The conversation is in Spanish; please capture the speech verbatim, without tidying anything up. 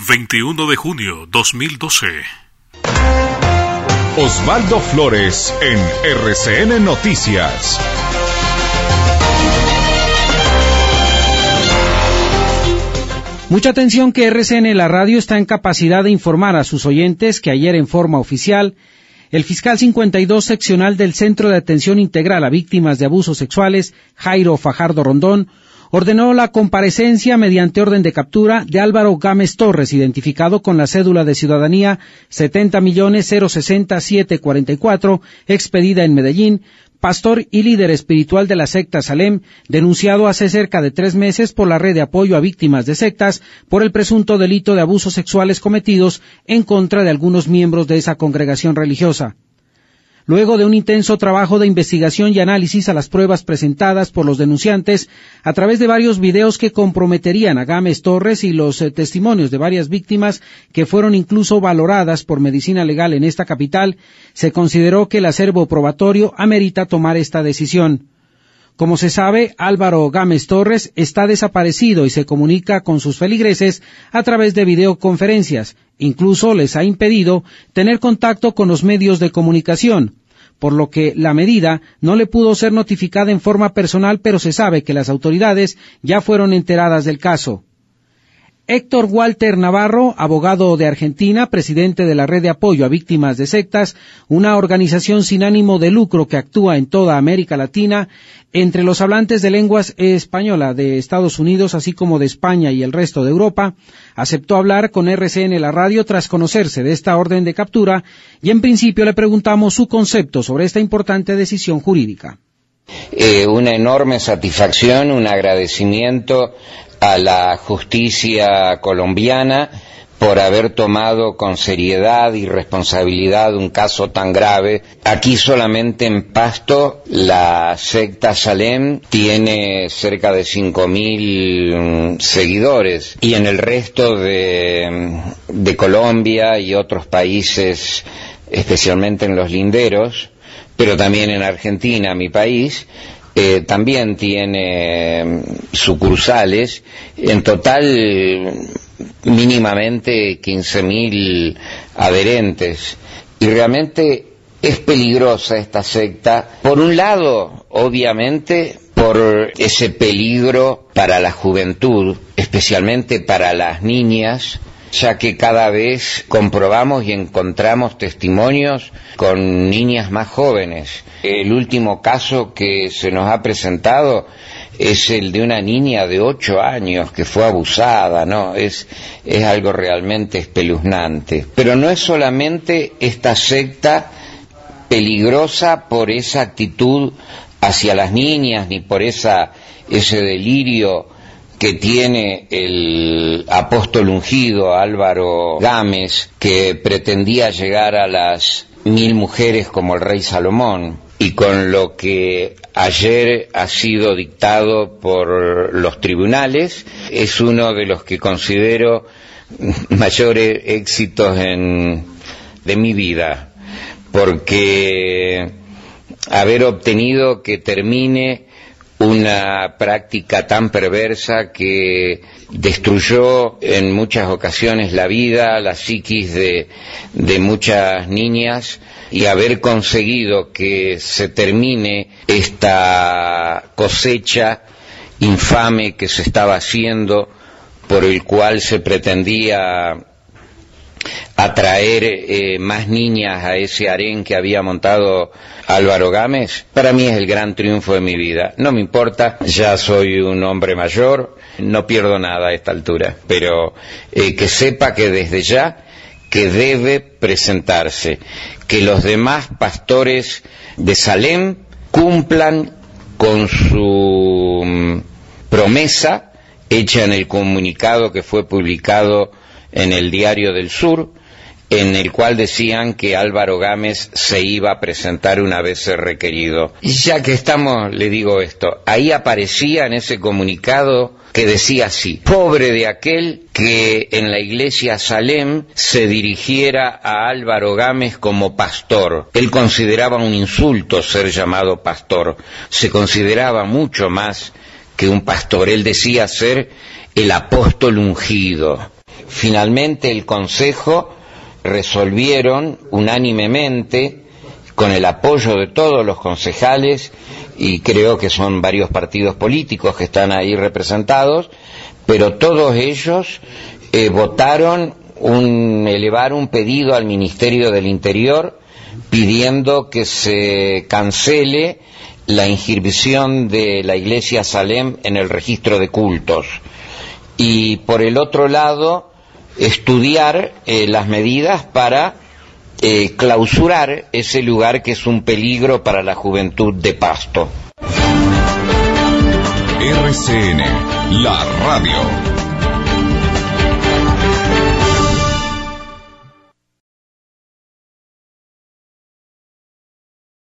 veintiuno de junio dos mil doce. Osvaldo Flores en R C N Noticias. Mucha atención que R C N, la radio, está en capacidad de informar a sus oyentes que ayer en forma oficial, el fiscal cincuenta y dos seccional del Centro de Atención Integral a Víctimas de Abusos Sexuales, Jairo Fajardo Rondón, ordenó la comparecencia mediante orden de captura de Álvaro Gámez Torres, identificado con la cédula de ciudadanía setenta millones cero sesenta siete cuarenta y cuatro, expedida en Medellín, pastor y líder espiritual de la secta Salem, denunciado hace cerca de tres meses por la red de apoyo a víctimas de sectas por el presunto delito de abusos sexuales cometidos en contra de algunos miembros de esa congregación religiosa. Luego de un intenso trabajo de investigación y análisis a las pruebas presentadas por los denunciantes a través de varios videos que comprometerían a Gámez Torres y los eh, testimonios de varias víctimas que fueron incluso valoradas por medicina legal en esta capital, se consideró que el acervo probatorio amerita tomar esta decisión. Como se sabe, Álvaro Gámez Torres está desaparecido y se comunica con sus feligreses a través de videoconferencias. Incluso les ha impedido tener contacto con los medios de comunicación, por lo que la medida no le pudo ser notificada en forma personal, pero se sabe que las autoridades ya fueron enteradas del caso. Héctor Walter Navarro, abogado de Argentina, presidente de la Red de Apoyo a Víctimas de Sectas, una organización sin ánimo de lucro que actúa en toda América Latina, entre los hablantes de lenguas española de Estados Unidos, así como de España y el resto de Europa, aceptó hablar con R C N, la radio, tras conocerse de esta orden de captura, y en principio le preguntamos su concepto sobre esta importante decisión jurídica. Eh, una enorme satisfacción, un agradecimiento a la justicia colombiana por haber tomado con seriedad y responsabilidad un caso tan grave. Aquí solamente en Pasto la secta Salem tiene cerca de cinco mil seguidores, y en el resto de, de Colombia y otros países, especialmente en los linderos, pero también en Argentina, mi país, Eh, también tiene sucursales, en total mínimamente quince mil adherentes, y realmente es peligrosa esta secta, por un lado, obviamente, por ese peligro para la juventud, especialmente para las niñas, ya que cada vez comprobamos y encontramos testimonios con niñas más jóvenes. El último caso que se nos ha presentado es el de una niña de ocho años que fue abusada, ¿no? Es, es algo realmente espeluznante. Pero no es solamente esta secta peligrosa por esa actitud hacia las niñas, ni por esa, ese delirio que tiene el apóstol ungido Álvaro Gámez, que pretendía llegar a las mil mujeres como el rey Salomón, y con lo que ayer ha sido dictado por los tribunales, es uno de los que considero mayores éxitos en, de mi vida, porque haber obtenido que termine una práctica tan perversa que destruyó en muchas ocasiones la vida, la psiquis de, de muchas niñas, y haber conseguido que se termine esta cosecha infame que se estaba haciendo, por el cual se pretendía atraer eh, más niñas a ese harén que había montado Álvaro Gámez, para mí es el gran triunfo de mi vida. No me importa, ya soy un hombre mayor, no pierdo nada a esta altura, pero eh, que sepa que desde ya que debe presentarse, que los demás pastores de Salem cumplan con su um, promesa hecha en el comunicado que fue publicado en el Diario del Sur, en el cual decían que Álvaro Gámez se iba a presentar una vez ser requerido. Y ya que estamos, le digo esto, ahí aparecía en ese comunicado que decía así: pobre de aquel que en la iglesia Salem se dirigiera a Álvaro Gámez como pastor. Él consideraba un insulto ser llamado pastor, se consideraba mucho más que un pastor, él decía ser el apóstol ungido. finalmente el Consejo resolvieron unánimemente, con el apoyo de todos los concejales, y creo que son varios partidos políticos que están ahí representados, pero todos ellos eh, votaron un, elevar un pedido al Ministerio del Interior pidiendo que se cancele la inscripción de la Iglesia Salem en el registro de cultos. Y por el otro lado, estudiar eh, las medidas para eh, clausurar ese lugar que es un peligro para la juventud de Pasto. R C N, la radio.